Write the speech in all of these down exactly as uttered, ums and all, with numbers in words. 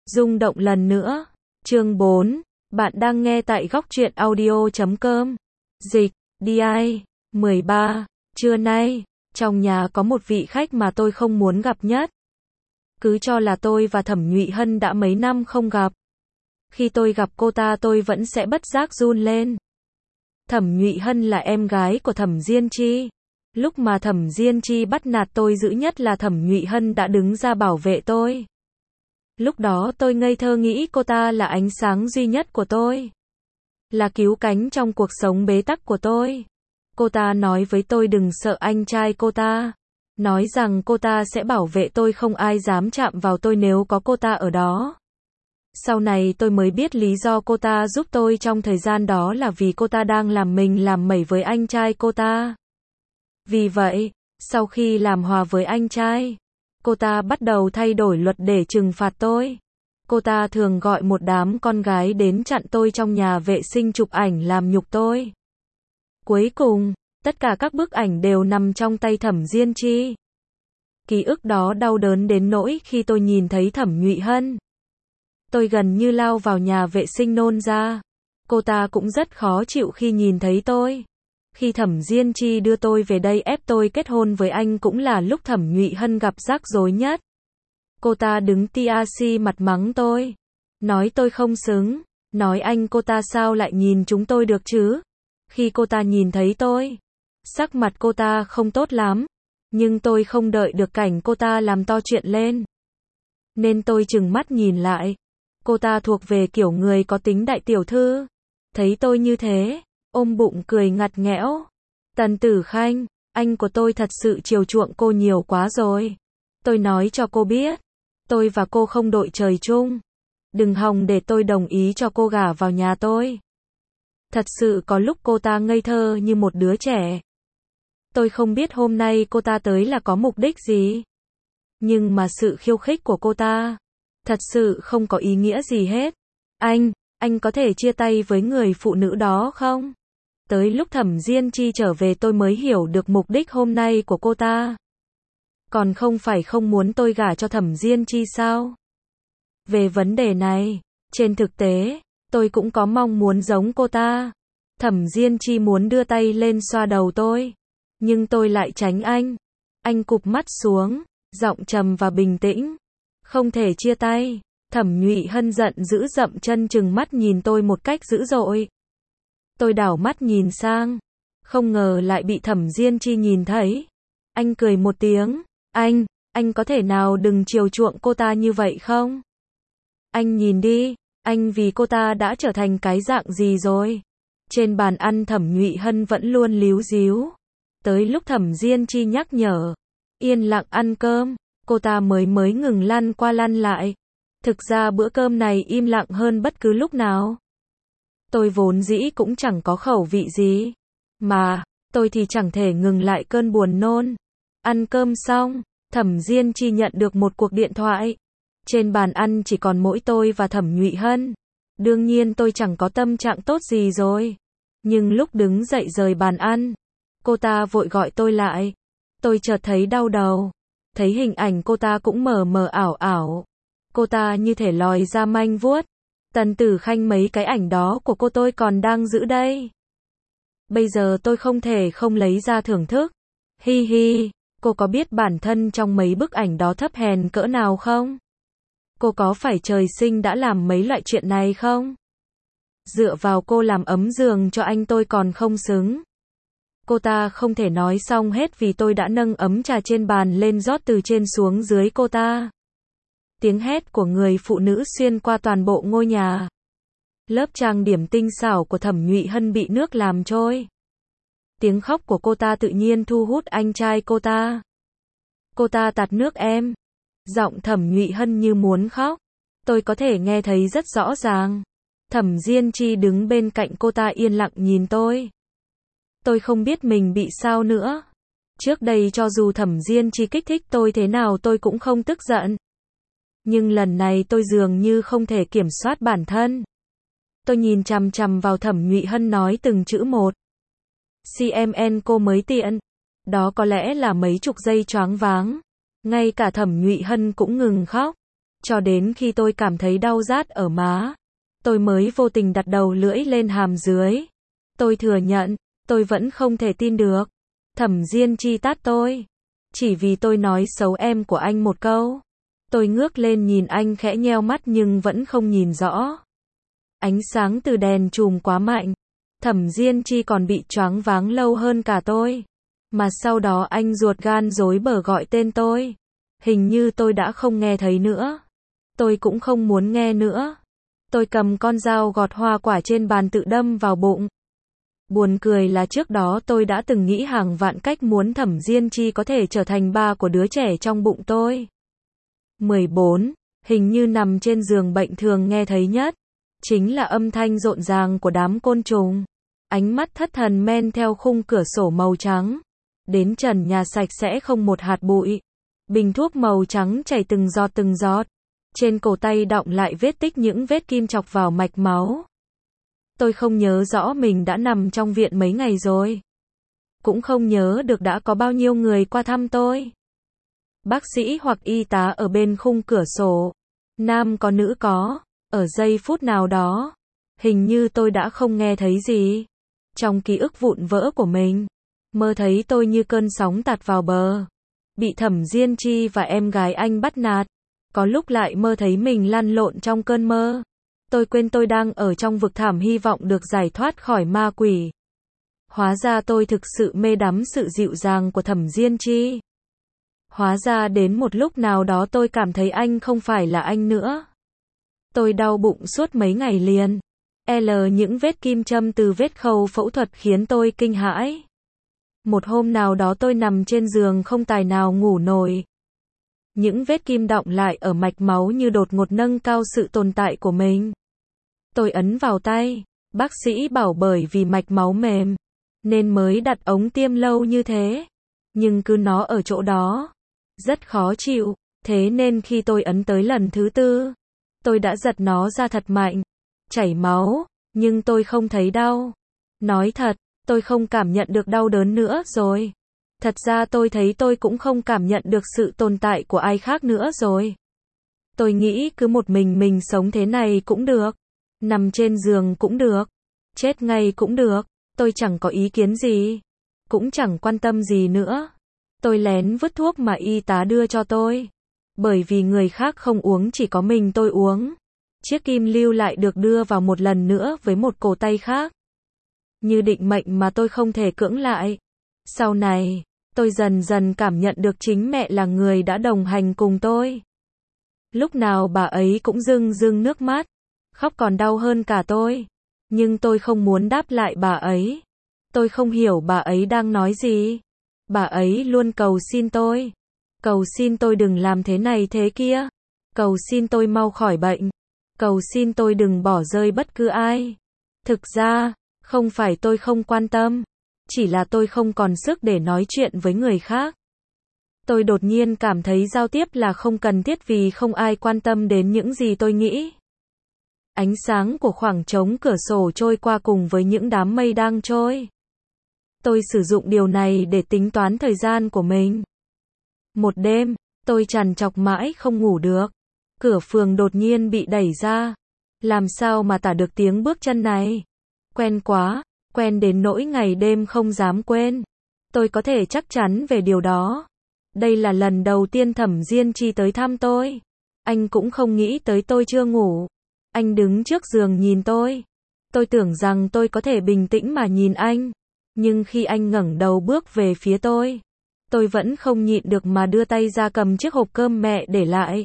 Rung động lần nữa. Chương bốn. Bạn đang nghe tại góc truyện audio chấm com. Dịch, đi ai. mười ba. Trưa nay, trong nhà có một vị khách mà tôi không muốn gặp nhất. Cứ cho là tôi và Thẩm Nhụy Hân đã mấy năm không gặp. Khi tôi gặp cô ta tôi vẫn sẽ bất giác run lên. Thẩm Nhụy Hân là em gái của Thẩm Diên Chi. Lúc mà Thẩm Diên Chi bắt nạt tôi dữ nhất là Thẩm Nhụy Hân đã đứng ra bảo vệ tôi. Lúc đó tôi ngây thơ nghĩ cô ta là ánh sáng duy nhất của tôi. Là cứu cánh trong cuộc sống bế tắc của tôi. Cô ta nói với tôi đừng sợ anh trai cô ta. Nói rằng cô ta sẽ bảo vệ tôi, không ai dám chạm vào tôi nếu có cô ta ở đó. Sau này tôi mới biết lý do cô ta giúp tôi trong thời gian đó là vì cô ta đang làm mình làm mẩy với anh trai cô ta. Vì vậy, sau khi làm hòa với anh trai, cô ta bắt đầu thay đổi luật để trừng phạt tôi. Cô ta thường gọi một đám con gái đến chặn tôi trong nhà vệ sinh chụp ảnh làm nhục tôi. Cuối cùng, tất cả các bức ảnh đều nằm trong tay Thẩm Diên Chi. Ký ức đó đau đớn đến nỗi khi tôi nhìn thấy Thẩm Nhụy Hân, tôi gần như lao vào nhà vệ sinh nôn ra. Cô ta cũng rất khó chịu khi nhìn thấy tôi. Khi Thẩm Diên Chi đưa tôi về đây ép tôi kết hôn với anh cũng là lúc Thẩm Nhụy Hân gặp rắc rối nhất. Cô ta đứng tia si mặt mắng tôi. Nói tôi không xứng. Nói anh cô ta sao lại nhìn chúng tôi được chứ? Khi cô ta nhìn thấy tôi, sắc mặt cô ta không tốt lắm. Nhưng tôi không đợi được cảnh cô ta làm to chuyện lên, nên tôi trừng mắt nhìn lại. Cô ta thuộc về kiểu người có tính đại tiểu thư. Thấy tôi như thế, ôm bụng cười ngặt nghẽo. Tần Tử Khanh, anh của tôi thật sự chiều chuộng cô nhiều quá rồi. Tôi nói cho cô biết, tôi và cô không đội trời chung. Đừng hòng để tôi đồng ý cho cô gả vào nhà tôi. Thật sự có lúc cô ta ngây thơ như một đứa trẻ. Tôi không biết hôm nay cô ta tới là có mục đích gì. Nhưng mà sự khiêu khích của cô ta thật sự không có ý nghĩa gì hết. Anh, anh có thể chia tay với người phụ nữ đó không? Tới lúc Thẩm Diên Chi trở về tôi mới hiểu được mục đích hôm nay của cô ta. Còn không phải không muốn tôi gả cho Thẩm Diên Chi sao? Về vấn đề này, trên thực tế, tôi cũng có mong muốn giống cô ta. Thẩm Diên Chi muốn đưa tay lên xoa đầu tôi, nhưng tôi lại tránh anh. Anh cụp mắt xuống, giọng trầm và bình tĩnh. Không thể chia tay. Thẩm Nhụy Hân giận dữ dậm chân chừng mắt nhìn tôi một cách dữ dội. Tôi đảo mắt nhìn sang, không ngờ lại bị Thẩm Diên Chi nhìn thấy. Anh cười một tiếng. Anh, anh có thể nào đừng chiều chuộng cô ta như vậy không? Anh nhìn đi, anh vì cô ta đã trở thành cái dạng gì rồi? Trên bàn ăn Thẩm Nhụy Hân vẫn luôn líu díu. Tới lúc Thẩm Diên Chi nhắc nhở, yên lặng ăn cơm, cô ta mới mới ngừng lăn qua lăn lại. Thực ra bữa cơm này im lặng hơn bất cứ lúc nào. Tôi vốn dĩ cũng chẳng có khẩu vị gì. Mà, tôi thì chẳng thể ngừng lại cơn buồn nôn. Ăn cơm xong, Thẩm Diên Chi nhận được một cuộc điện thoại. Trên bàn ăn chỉ còn mỗi tôi và Thẩm Nhụy Hân. Đương nhiên tôi chẳng có tâm trạng tốt gì rồi. Nhưng lúc đứng dậy rời bàn ăn, cô ta vội gọi tôi lại. Tôi chợt thấy đau đầu. Thấy hình ảnh cô ta cũng mờ mờ ảo ảo. Cô ta như thể lòi ra manh vuốt. Tần Tử Khanh, mấy cái ảnh đó của cô tôi còn đang giữ đây. Bây giờ tôi không thể không lấy ra thưởng thức. Hi hi, cô có biết bản thân trong mấy bức ảnh đó thấp hèn cỡ nào không? Cô có phải trời sinh đã làm mấy loại chuyện này không? Dựa vào cô làm ấm giường cho anh tôi còn không xứng. Cô ta không thể nói xong hết vì tôi đã nâng ấm trà trên bàn lên rót từ trên xuống dưới cô ta. Tiếng hét của người phụ nữ xuyên qua toàn bộ ngôi nhà. Lớp trang điểm tinh xảo của Thẩm Nhụy Hân bị nước làm trôi. Tiếng khóc của cô ta tự nhiên thu hút anh trai cô ta. Cô ta tạt nước em. Giọng Thẩm Nhụy Hân như muốn khóc. Tôi có thể nghe thấy rất rõ ràng. Thẩm Diên Chi đứng bên cạnh cô ta yên lặng nhìn tôi. Tôi không biết mình bị sao nữa. Trước đây cho dù Thẩm Diên Chi kích thích tôi thế nào tôi cũng không tức giận. Nhưng lần này tôi dường như không thể kiểm soát bản thân. Tôi nhìn chằm chằm vào Thẩm Nhụy Hân nói từng chữ một. xê em en cô mới tiện. Đó có lẽ là mấy chục giây choáng váng. Ngay cả Thẩm Nhụy Hân cũng ngừng khóc. cho đến khi tôi cảm thấy đau rát ở má. Tôi mới vô tình đặt đầu lưỡi lên hàm dưới. Tôi thừa nhận, tôi vẫn không thể tin được. Thẩm Diên Chi tát tôi. Chỉ vì tôi nói xấu em của anh một câu. Tôi ngước lên nhìn anh khẽ nheo mắt nhưng vẫn không nhìn rõ. Ánh sáng từ đèn chùm quá mạnh. Thẩm Diên Chi còn bị choáng váng lâu hơn cả tôi. Mà sau đó anh ruột gan rối bở gọi tên tôi. Hình như tôi đã không nghe thấy nữa. Tôi cũng không muốn nghe nữa. Tôi cầm con dao gọt hoa quả trên bàn tự đâm vào bụng. Buồn cười là trước đó tôi đã từng nghĩ hàng vạn cách muốn Thẩm Diên Chi có thể trở thành ba của đứa trẻ trong bụng tôi. mười bốn. Hình như nằm trên giường bệnh thường nghe thấy nhất. Chính là âm thanh rộn ràng của đám côn trùng. Ánh mắt thất thần men theo khung cửa sổ màu trắng. Đến trần nhà sạch sẽ không một hạt bụi. Bình thuốc màu trắng chảy từng giọt từng giọt. Trên cổ tay đọng lại vết tích những vết kim chọc vào mạch máu. Tôi không nhớ rõ mình đã nằm trong viện mấy ngày rồi. Cũng không nhớ được đã có bao nhiêu người qua thăm tôi. Bác sĩ hoặc y tá ở bên khung cửa sổ. Nam có nữ có. Ở giây phút nào đó. Hình như tôi đã không nghe thấy gì. Trong ký ức vụn vỡ của mình. Mơ thấy tôi như cơn sóng tạt vào bờ. Bị Thẩm Diên Chi và em gái anh bắt nạt. Có lúc lại mơ thấy mình lăn lộn trong cơn mơ. Tôi quên tôi đang ở trong vực thẳm hy vọng được giải thoát khỏi ma quỷ. Hóa ra tôi thực sự mê đắm sự dịu dàng của Thẩm Diên Chi. Hóa ra đến một lúc nào đó tôi cảm thấy anh không phải là anh nữa. Tôi đau bụng suốt mấy ngày liền. L những vết kim châm từ vết khâu phẫu thuật khiến tôi kinh hãi. Một hôm nào đó tôi nằm trên giường không tài nào ngủ nổi. Những vết kim đọng lại ở mạch máu như đột ngột nâng cao sự tồn tại của mình. Tôi ấn vào tay. Bác sĩ bảo bởi vì mạch máu mềm. Nên mới đặt ống tiêm lâu như thế. Nhưng cứ nó ở chỗ đó. Rất khó chịu. Thế nên khi tôi ấn tới lần thứ tư. Tôi đã giật nó ra thật mạnh. Chảy máu. Nhưng tôi không thấy đau. Nói thật, tôi không cảm nhận được đau đớn nữa rồi. Thật ra tôi thấy tôi cũng không cảm nhận được sự tồn tại của ai khác nữa rồi. Tôi nghĩ cứ một mình mình sống thế này cũng được. Nằm trên giường cũng được. Chết ngay cũng được. Tôi chẳng có ý kiến gì. Cũng chẳng quan tâm gì nữa. Tôi lén vứt thuốc mà y tá đưa cho tôi. Bởi vì người khác không uống chỉ có mình tôi uống. Chiếc kim lưu lại được đưa vào một lần nữa với một cổ tay khác. Như định mệnh mà tôi không thể cưỡng lại. Sau này, tôi dần dần cảm nhận được chính mẹ là người đã đồng hành cùng tôi. Lúc nào bà ấy cũng rưng rưng nước mắt. Khóc còn đau hơn cả tôi. Nhưng tôi không muốn đáp lại bà ấy. Tôi không hiểu bà ấy đang nói gì. Bà ấy luôn cầu xin tôi. Cầu xin tôi đừng làm thế này thế kia. Cầu xin tôi mau khỏi bệnh. Cầu xin tôi đừng bỏ rơi bất cứ ai. Thực ra, không phải tôi không quan tâm. Chỉ là tôi không còn sức để nói chuyện với người khác. Tôi đột nhiên cảm thấy giao tiếp là không cần thiết vì không ai quan tâm đến những gì tôi nghĩ. Ánh sáng của khoảng trống cửa sổ trôi qua cùng với những đám mây đang trôi. Tôi sử dụng điều này để tính toán thời gian của mình. Một đêm, tôi trằn trọc mãi không ngủ được. Cửa phường đột nhiên bị đẩy ra. Làm sao mà tả được tiếng bước chân này? Quen quá, quen đến nỗi ngày đêm không dám quên. Tôi có thể chắc chắn về điều đó. Đây là lần đầu tiên Thẩm Diên Chi tới thăm tôi. Anh cũng không nghĩ tới tôi chưa ngủ. Anh đứng trước giường nhìn tôi. Tôi tưởng rằng tôi có thể bình tĩnh mà nhìn anh. Nhưng khi anh ngẩng đầu bước về phía tôi, tôi vẫn không nhịn được mà đưa tay ra cầm chiếc hộp cơm mẹ để lại.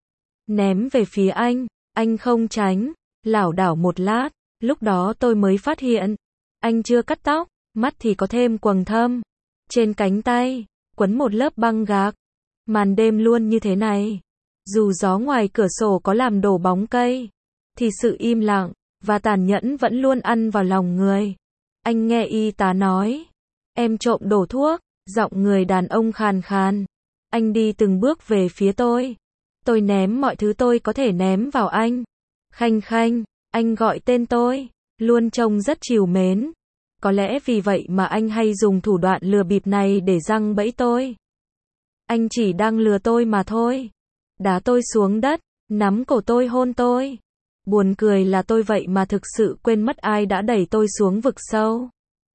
Ném về phía anh. Anh không tránh. Lảo đảo một lát. Lúc đó tôi mới phát hiện. Anh chưa cắt tóc. Mắt thì có thêm quầng thâm. Trên cánh tay, quấn một lớp băng gạc. Màn đêm luôn như thế này. Dù gió ngoài cửa sổ có làm đổ bóng cây, thì sự im lặng và tàn nhẫn vẫn luôn ăn vào lòng người. Anh nghe y tá nói. Em trộm đổ thuốc. Giọng người đàn ông khàn khàn. Anh đi từng bước về phía tôi. Tôi ném mọi thứ tôi có thể ném vào anh. Khanh Khanh, anh gọi tên tôi. Luôn trông rất trìu mến. Có lẽ vì vậy mà anh hay dùng thủ đoạn lừa bịp này để giăng bẫy tôi. Anh chỉ đang lừa tôi mà thôi. Đá tôi xuống đất. nắm cổ tôi hôn tôi. Buồn cười là tôi vậy mà thực sự quên mất ai đã đẩy tôi xuống vực sâu.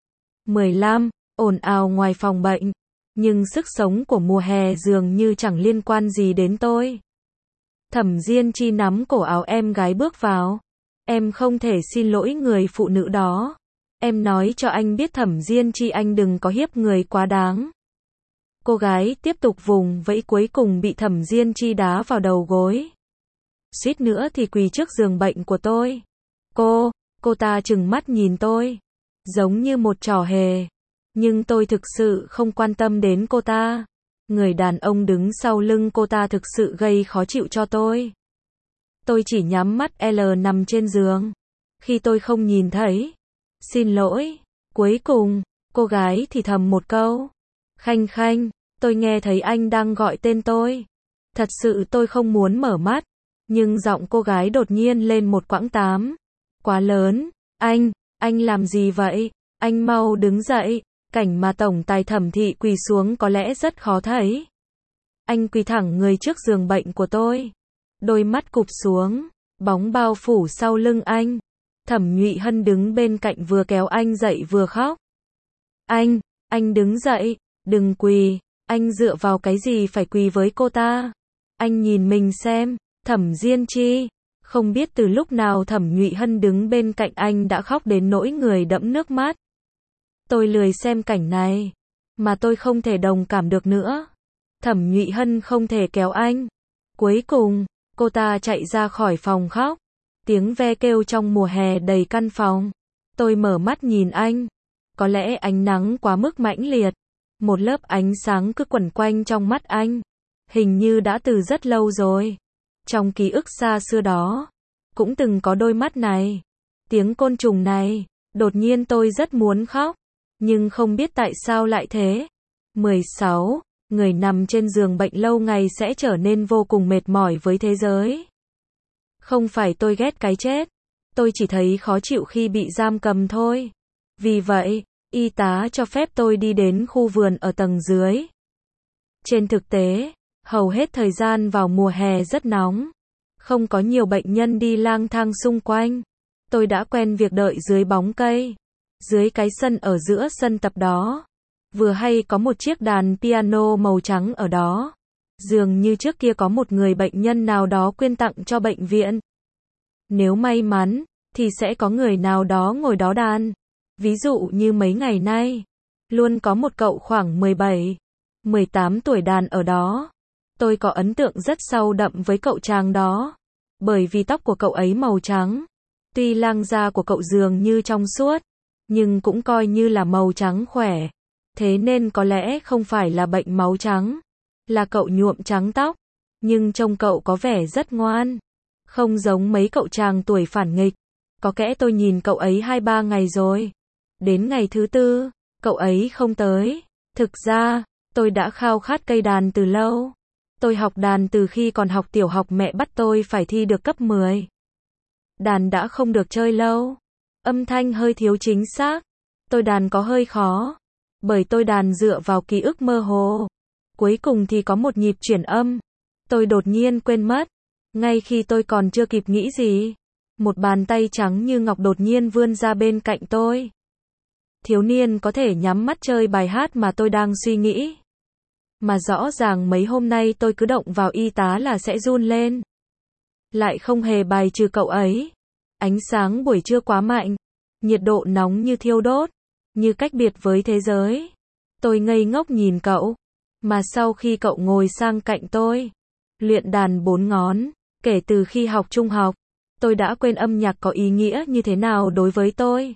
mười lăm. Ồn ào ngoài phòng bệnh. Nhưng sức sống của mùa hè dường như chẳng liên quan gì đến tôi. Thẩm Diên Chi nắm cổ áo em gái bước vào. Em không thể xin lỗi người phụ nữ đó. Em nói cho anh biết Thẩm Diên Chi, anh đừng có hiếp người quá đáng. Cô gái tiếp tục vùng vẫy, cuối cùng bị Thẩm Diên Chi đá vào đầu gối. Suýt nữa thì quỳ trước giường bệnh của tôi. Cô, cô ta trừng mắt nhìn tôi. Giống như một trò hề. Nhưng tôi thực sự không quan tâm đến cô ta. Người đàn ông đứng sau lưng cô ta thực sự gây khó chịu cho tôi. Tôi chỉ nhắm mắt L nằm trên giường. Khi tôi không nhìn thấy. Xin lỗi. Cuối cùng, cô gái thì thầm một câu. Khanh Khanh, tôi nghe thấy anh đang gọi tên tôi. Thật sự tôi không muốn mở mắt. Nhưng giọng cô gái đột nhiên lên một quãng tám. Quá lớn. Anh, anh làm gì vậy? Anh mau đứng dậy. Cảnh mà tổng tài Thẩm thị quỳ xuống có lẽ rất khó thấy. Anh quỳ thẳng người trước giường bệnh của tôi. Đôi mắt cụp xuống. Bóng bao phủ sau lưng anh. Thẩm Nhụy Hân đứng bên cạnh vừa kéo anh dậy vừa khóc. Anh, anh đứng dậy. Đừng quỳ. Anh dựa vào cái gì phải quỳ với cô ta? Anh nhìn mình xem. Thẩm Diên Chi. Không biết từ lúc nào Thẩm Nhụy Hân đứng bên cạnh anh đã khóc đến nỗi người đẫm nước mắt. Tôi lười xem cảnh này. Mà tôi không thể đồng cảm được nữa. Thẩm Nhụy Hân không thể kéo anh. Cuối cùng, cô ta chạy ra khỏi phòng khóc. Tiếng ve kêu trong mùa hè đầy căn phòng. Tôi mở mắt nhìn anh. Có lẽ ánh nắng quá mức mãnh liệt. Một lớp ánh sáng cứ quẩn quanh trong mắt anh. Hình như đã từ rất lâu rồi. Trong ký ức xa xưa đó, cũng từng có đôi mắt này. Tiếng côn trùng này. Đột nhiên tôi rất muốn khóc. Nhưng không biết tại sao lại thế. mười sáu. Người nằm trên giường bệnh lâu ngày sẽ trở nên vô cùng mệt mỏi với thế giới. Không phải tôi ghét cái chết. Tôi chỉ thấy khó chịu khi bị giam cầm thôi. Vì vậy, y tá cho phép tôi đi đến khu vườn ở tầng dưới. Trên thực tế, hầu hết thời gian vào mùa hè rất nóng. Không có nhiều bệnh nhân đi lang thang xung quanh. Tôi đã quen việc đợi dưới bóng cây. Dưới cái sân ở giữa sân tập đó. Vừa hay có một chiếc đàn piano màu trắng ở đó. Dường như trước kia có một người bệnh nhân nào đó quyên tặng cho bệnh viện. Nếu may mắn, thì sẽ có người nào đó ngồi đó đàn. Ví dụ như mấy ngày nay, luôn có một cậu khoảng mười bảy, mười tám tuổi đàn ở đó. Tôi có ấn tượng rất sâu đậm với cậu chàng đó. Bởi vì tóc của cậu ấy màu trắng. Tuy làn da của cậu dường như trong suốt, nhưng cũng coi như là màu trắng khỏe. Thế nên có lẽ không phải là bệnh máu trắng, là cậu nhuộm trắng tóc. Nhưng trông cậu có vẻ rất ngoan. Không giống mấy cậu chàng tuổi phản nghịch. Có kẽ tôi nhìn cậu ấy hai ba ngày rồi. Đến ngày thứ tư, cậu ấy không tới. Thực ra, tôi đã khao khát cây đàn từ lâu. Tôi học đàn từ khi còn học tiểu học, mẹ bắt tôi phải thi được cấp mười. Đàn đã không được chơi lâu. Âm thanh hơi thiếu chính xác. Tôi đàn có hơi khó. Bởi tôi đàn dựa vào ký ức mơ hồ. Cuối cùng thì có một nhịp chuyển âm. Tôi đột nhiên quên mất. Ngay khi tôi còn chưa kịp nghĩ gì, một bàn tay trắng như ngọc đột nhiên vươn ra bên cạnh tôi. Thiếu niên có thể nhắm mắt chơi bài hát mà tôi đang suy nghĩ. Mà rõ ràng mấy hôm nay tôi cứ động vào y tá là sẽ run lên. Lại không hề bài trừ cậu ấy. Ánh sáng buổi trưa quá mạnh. Nhiệt độ nóng như thiêu đốt. Như cách biệt với thế giới. Tôi ngây ngốc nhìn cậu. Mà sau khi cậu ngồi sang cạnh tôi, luyện đàn bốn ngón, kể từ khi học trung học, tôi đã quên âm nhạc có ý nghĩa như thế nào đối với tôi.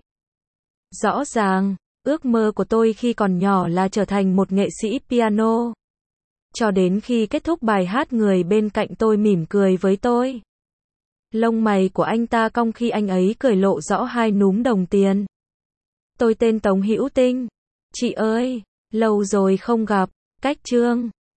Rõ ràng, ước mơ của tôi khi còn nhỏ là trở thành một nghệ sĩ piano. Cho đến khi kết thúc bài hát, người bên cạnh tôi mỉm cười với tôi. Lông mày của anh ta cong khi anh ấy cười, lộ rõ hai núm đồng tiền. Tôi tên Tống Hữu Tinh. Chị ơi, lâu rồi không gặp. Cách chương